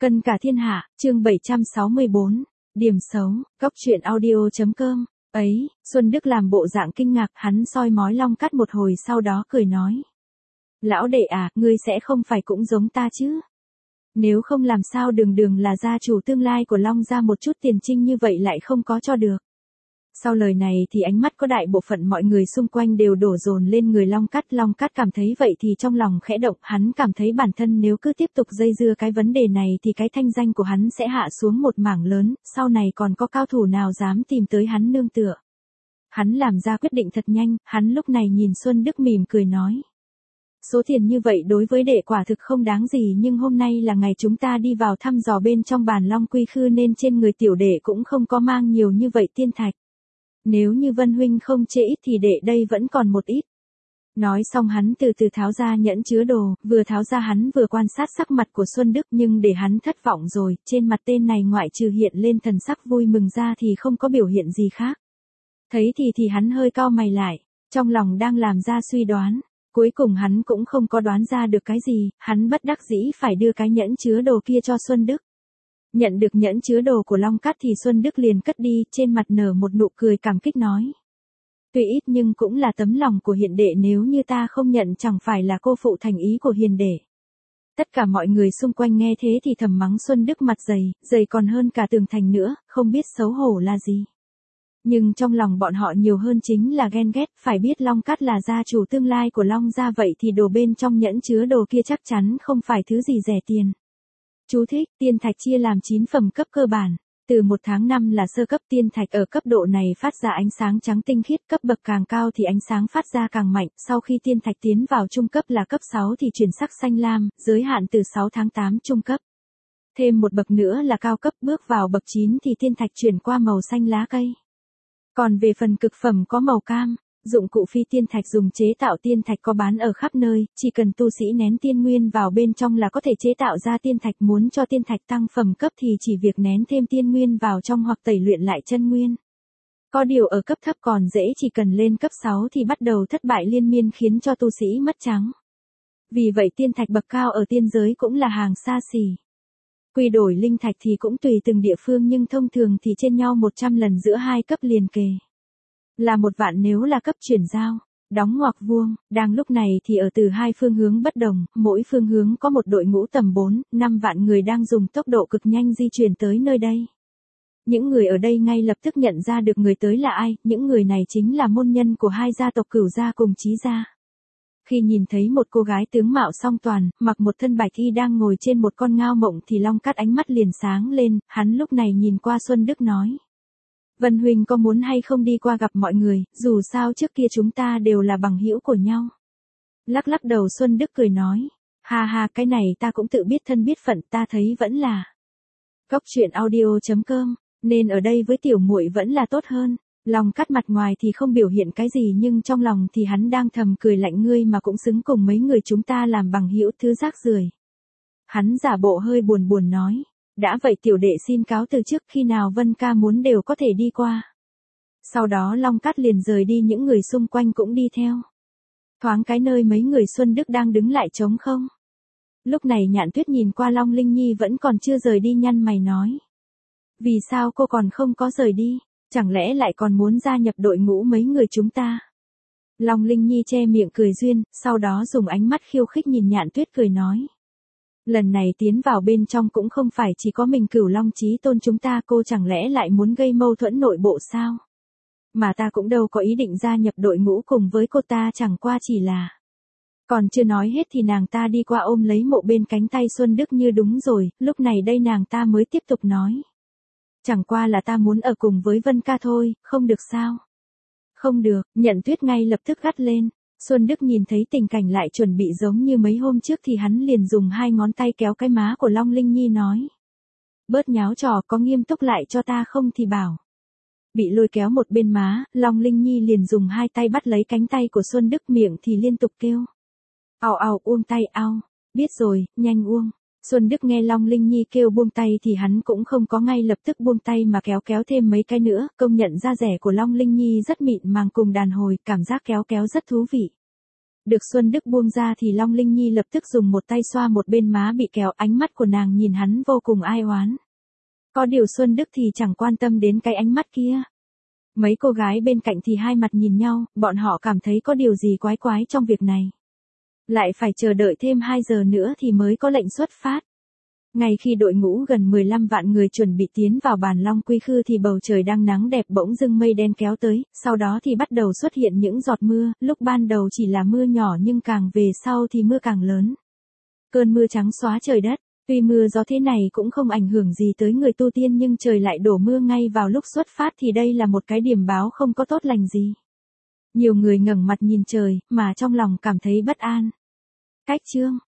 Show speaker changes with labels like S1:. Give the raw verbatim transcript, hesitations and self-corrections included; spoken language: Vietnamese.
S1: Cân cả thiên hạ, chương bảy trăm sáu mươi bốn, điểm xấu, góc truyện audio.com, ấy, Xuân Đức làm bộ dạng kinh ngạc, hắn soi mói Long Cát một hồi sau đó cười nói. Lão đệ à, ngươi sẽ không phải cũng giống ta chứ? Nếu không làm sao đường đường là gia chủ tương lai của Long gia một chút tiền trinh như vậy lại không có cho được. Sau lời này thì ánh mắt có đại bộ phận mọi người xung quanh đều đổ dồn lên người Long Cát. Long Cát cảm thấy vậy thì trong lòng khẽ động, hắn cảm thấy bản thân nếu cứ tiếp tục dây dưa cái vấn đề này thì cái thanh danh của hắn sẽ hạ xuống một mảng lớn, sau này còn có cao thủ nào dám tìm tới hắn nương tựa. Hắn làm ra quyết định thật nhanh, hắn lúc này nhìn Xuân Đức mỉm cười nói. Số tiền như vậy đối với đệ quả thực không đáng gì, nhưng hôm nay là ngày chúng ta đi vào thăm dò bên trong bản Long Quy Khư nên trên người tiểu đệ cũng không có mang nhiều như vậy tiên thạch. Nếu như Vân huynh không chê ít thì đệ đây vẫn còn một ít. Nói xong hắn từ từ tháo ra nhẫn chứa đồ, vừa tháo ra hắn vừa quan sát sắc mặt của Xuân Đức, nhưng để hắn thất vọng rồi, trên mặt tên này ngoại trừ hiện lên thần sắc vui mừng ra thì không có biểu hiện gì khác. Thấy thì thì hắn hơi cau mày lại, trong lòng đang làm ra suy đoán. Cuối cùng hắn cũng không có đoán ra được cái gì, hắn bất đắc dĩ phải đưa cái nhẫn chứa đồ kia cho Xuân Đức. Nhận được nhẫn chứa đồ của Long Cát thì Xuân Đức liền cất đi, trên mặt nở một nụ cười cảm kích nói. Tuy ít nhưng cũng là tấm lòng của hiền đệ, nếu như ta không nhận chẳng phải là cô phụ thành ý của hiền đệ. Tất cả mọi người xung quanh nghe thế thì thầm mắng Xuân Đức mặt dày, dày còn hơn cả tường thành nữa, không biết xấu hổ là gì. Nhưng trong lòng bọn họ nhiều hơn chính là ghen ghét, phải biết Long Cát là gia chủ tương lai của Long gia, vậy thì đồ bên trong nhẫn chứa đồ kia chắc chắn không phải thứ gì rẻ tiền. Chú thích, tiên thạch chia làm chín phẩm cấp cơ bản. Từ một tháng năm là sơ cấp, tiên thạch ở cấp độ này phát ra ánh sáng trắng tinh khiết, cấp bậc càng cao thì ánh sáng phát ra càng mạnh, sau khi tiên thạch tiến vào trung cấp là cấp sáu thì chuyển sắc xanh lam, giới hạn từ sáu tháng tám trung cấp. Thêm một bậc nữa là cao cấp, bước vào bậc chín thì tiên thạch chuyển qua màu xanh lá cây. Còn về phần cực phẩm có màu cam, dụng cụ phi tiên thạch dùng chế tạo tiên thạch có bán ở khắp nơi, chỉ cần tu sĩ nén tiên nguyên vào bên trong là có thể chế tạo ra tiên thạch, muốn cho tiên thạch tăng phẩm cấp thì chỉ việc nén thêm tiên nguyên vào trong hoặc tẩy luyện lại chân nguyên. Có điều ở cấp thấp còn dễ, chỉ cần lên cấp sáu thì bắt đầu thất bại liên miên khiến cho tu sĩ mất trắng. Vì vậy tiên thạch bậc cao ở tiên giới cũng là hàng xa xỉ. Quy đổi linh thạch thì cũng tùy từng địa phương nhưng thông thường thì trên nhau một trăm lần giữa hai cấp liền kề. Là một vạn nếu là cấp chuyển giao, đóng ngoặc vuông, đang lúc này thì ở từ hai phương hướng bất đồng, mỗi phương hướng có một đội ngũ tầm bốn, năm vạn người đang dùng tốc độ cực nhanh di chuyển tới nơi đây. Những người ở đây ngay lập tức nhận ra được người tới là ai, những người này chính là môn nhân của hai gia tộc Cửu gia cùng Chí gia. Khi nhìn thấy một cô gái tướng mạo song toàn, mặc một thân bạch y đang ngồi trên một con ngao mộng thì Long Cát ánh mắt liền sáng lên, hắn lúc này nhìn qua Xuân Đức nói. Vân huynh có muốn hay không đi qua gặp mọi người, dù sao trước kia chúng ta đều là bằng hữu của nhau. Lắc lắc đầu Xuân Đức cười nói. Ha ha, cái này ta cũng tự biết thân biết phận, ta thấy vẫn là. Góc truyện audio.com, nên ở đây với tiểu muội vẫn là tốt hơn. Long Cát mặt ngoài thì không biểu hiện cái gì nhưng trong lòng thì hắn đang thầm cười lạnh, ngươi mà cũng xứng cùng mấy người chúng ta làm bằng hữu, thứ rác rưởi. Hắn giả bộ hơi buồn buồn nói. Đã vậy tiểu đệ xin cáo từ trước, khi nào Vân ca muốn đều có thể đi qua. Sau đó Long Cát liền rời đi, những người xung quanh cũng đi theo. Thoáng cái nơi mấy người Xuân Đức đang đứng lại trống không. Lúc này Nhạn Tuyết nhìn qua Long Linh Nhi vẫn còn chưa rời đi, nhăn mày nói. Vì sao cô còn không có rời đi, chẳng lẽ lại còn muốn gia nhập đội ngũ mấy người chúng ta? Long Linh Nhi che miệng cười duyên, sau đó dùng ánh mắt khiêu khích nhìn Nhạn Tuyết cười nói. Lần này tiến vào bên trong cũng không phải chỉ có mình Cửu Long Chí Tôn chúng ta, cô chẳng lẽ lại muốn gây mâu thuẫn nội bộ sao? Mà ta cũng đâu có ý định gia nhập đội ngũ cùng với cô ta, chẳng qua chỉ là. Còn chưa nói hết thì nàng ta đi qua ôm lấy mộ bên cánh tay Xuân Đức như đúng rồi, lúc này đây nàng ta mới tiếp tục nói. Chẳng qua là ta muốn ở cùng với Vân ca thôi, không được sao? Không được, Nhận Tuyết ngay lập tức gắt lên. Xuân Đức nhìn thấy tình cảnh lại chuẩn bị giống như mấy hôm trước thì hắn liền dùng hai ngón tay kéo cái má của Long Linh Nhi nói. Bớt nháo trò, có nghiêm túc lại cho ta không thì bảo. Bị lôi kéo một bên má, Long Linh Nhi liền dùng hai tay bắt lấy cánh tay của Xuân Đức, miệng thì liên tục kêu. Ao ao, uông tay ao, biết rồi, nhanh uông. Xuân Đức nghe Long Linh Nhi kêu buông tay thì hắn cũng không có ngay lập tức buông tay mà kéo kéo thêm mấy cái nữa, công nhận da rẻ của Long Linh Nhi rất mịn màng cùng đàn hồi, cảm giác kéo kéo rất thú vị. Được Xuân Đức buông ra thì Long Linh Nhi lập tức dùng một tay xoa một bên má bị kéo, ánh mắt của nàng nhìn hắn vô cùng ai oán. Có điều Xuân Đức thì chẳng quan tâm đến cái ánh mắt kia. Mấy cô gái bên cạnh thì hai mặt nhìn nhau, bọn họ cảm thấy có điều gì quái quái trong việc này. Lại phải chờ đợi thêm hai giờ nữa thì mới có lệnh xuất phát. Ngay khi đội ngũ gần mười lăm vạn người chuẩn bị tiến vào Bàn Long Quy Khư thì bầu trời đang nắng đẹp bỗng dưng mây đen kéo tới, sau đó thì bắt đầu xuất hiện những giọt mưa, lúc ban đầu chỉ là mưa nhỏ nhưng càng về sau thì mưa càng lớn. Cơn mưa trắng xóa trời đất, tuy mưa gió thế này cũng không ảnh hưởng gì tới người tu tiên nhưng trời lại đổ mưa ngay vào lúc xuất phát thì đây là một cái điểm báo không có tốt lành gì. Nhiều người ngẩng mặt nhìn trời, mà trong lòng cảm thấy bất an. Cách chương